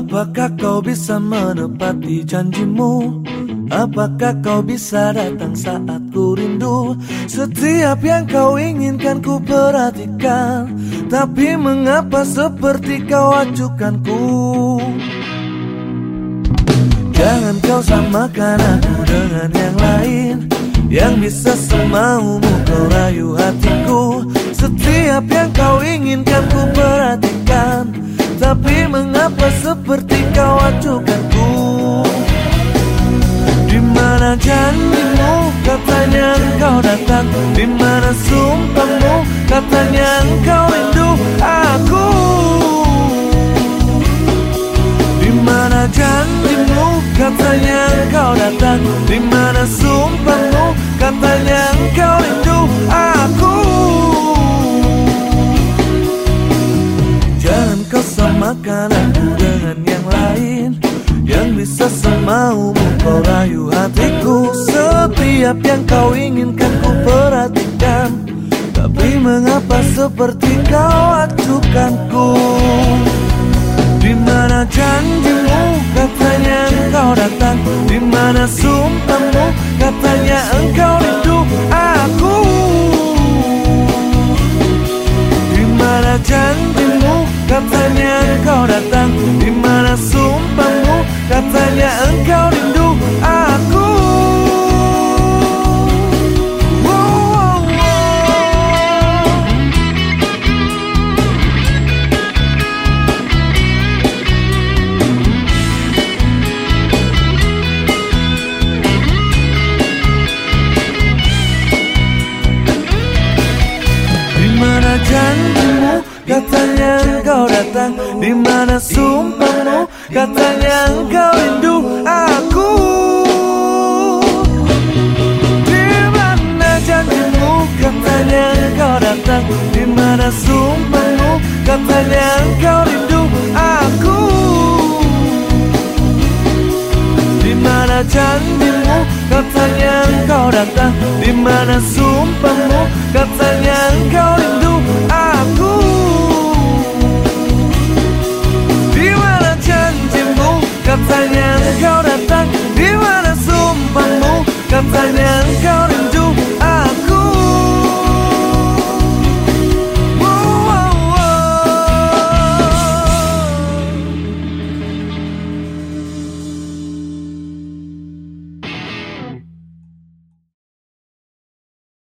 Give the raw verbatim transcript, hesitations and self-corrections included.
Apakah kau bisa menepati janjimu? Apakah kau bisa datang saat ku rindu? Setiap yang kau inginkan ku perhatikan, tapi mengapa seperti kau acukanku? Jangan kau samakan aku dengan yang lain, yang bisa semaumu kau rayu hatiku. Setiap yang kau inginkan ku perhatikan, tapi mengapa seperti kau acukanku? Di mana janjimu katanya engkau datang? Di mana sumpahmu katanya engkau rindu aku? Di mana janjimu katanya engkau datang? Di mana sumpahmu katanya engkau rindu aku? Jangan kau samakan aku dengan yang lain, yang bisa semaumu kau rayu hatiku. Setiap yang kau inginkan ku perhatikan, tapi mengapa seperti kau acukanku? Di mana janjimu katanya engkau datang? Di mana sumpahmu katanya engkau rindu aku? Di mana janjimu katanya engkau datang? Di mana sumpahmu katanya engkau rindu aku? Janjimu katanya engkau datang? Di mana sumpahmu katanya engkau rindu aku? Di mana janjimu katanya engkau datang? Di mana sumpahmu katanya engkau rindu aku? Di mana janjimu katanya engkau datang? Di mana sumpahmu